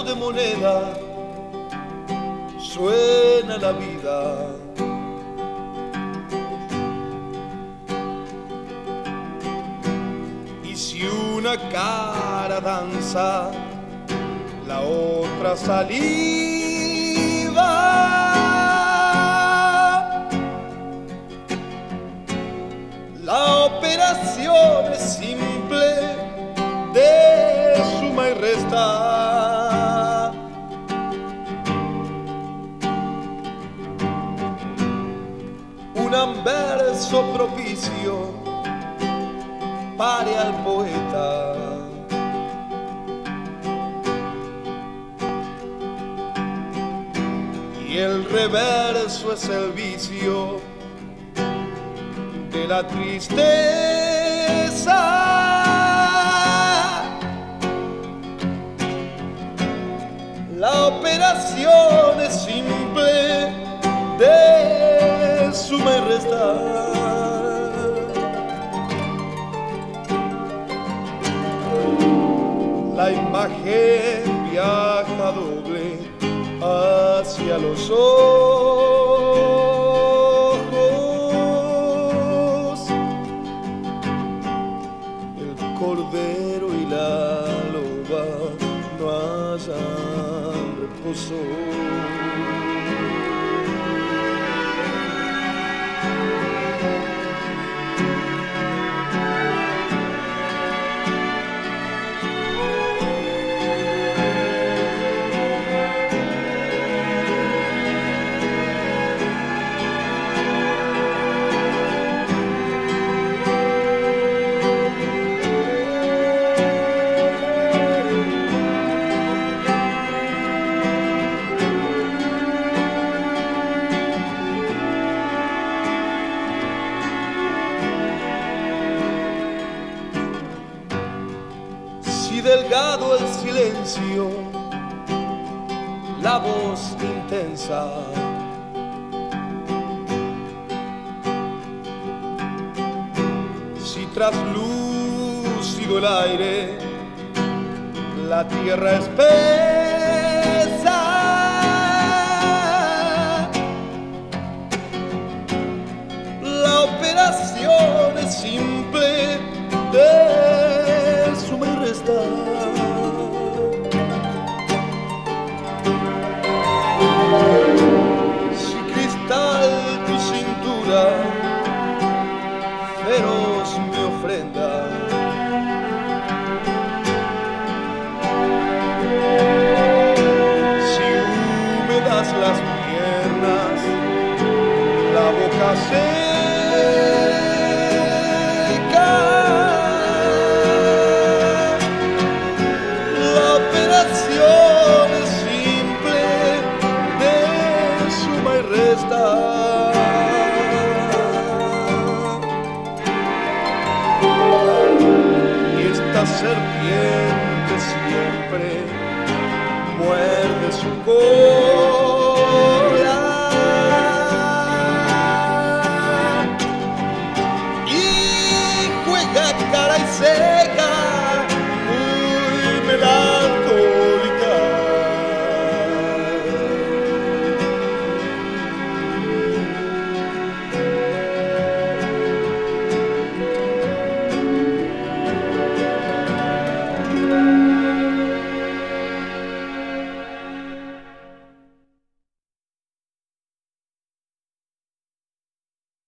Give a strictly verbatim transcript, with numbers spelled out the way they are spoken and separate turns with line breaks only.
de moneda suena la vida. Y si una cara danza, la otra saliva. La operación es simple, de suma y resta. Un anverso propicio pare al poeta. Y el reverso es el vicio de la tristeza. La operación es simple, de suma y resta. La imagen viaja doble hacia los ojos. El cordero y la loba no hallan reposo. Si delgado el silencio, la voz intensa, si traslúcido el aire, la tierra espesa, la operación es simple, de suma y resta. Si cristal tu cintura, feroz mi ofrenda. Si húmedas las piernas, la boca seca, la operación es simple, de suma y resta. Y esta serpiente siempre muerde su cola y juega cara y se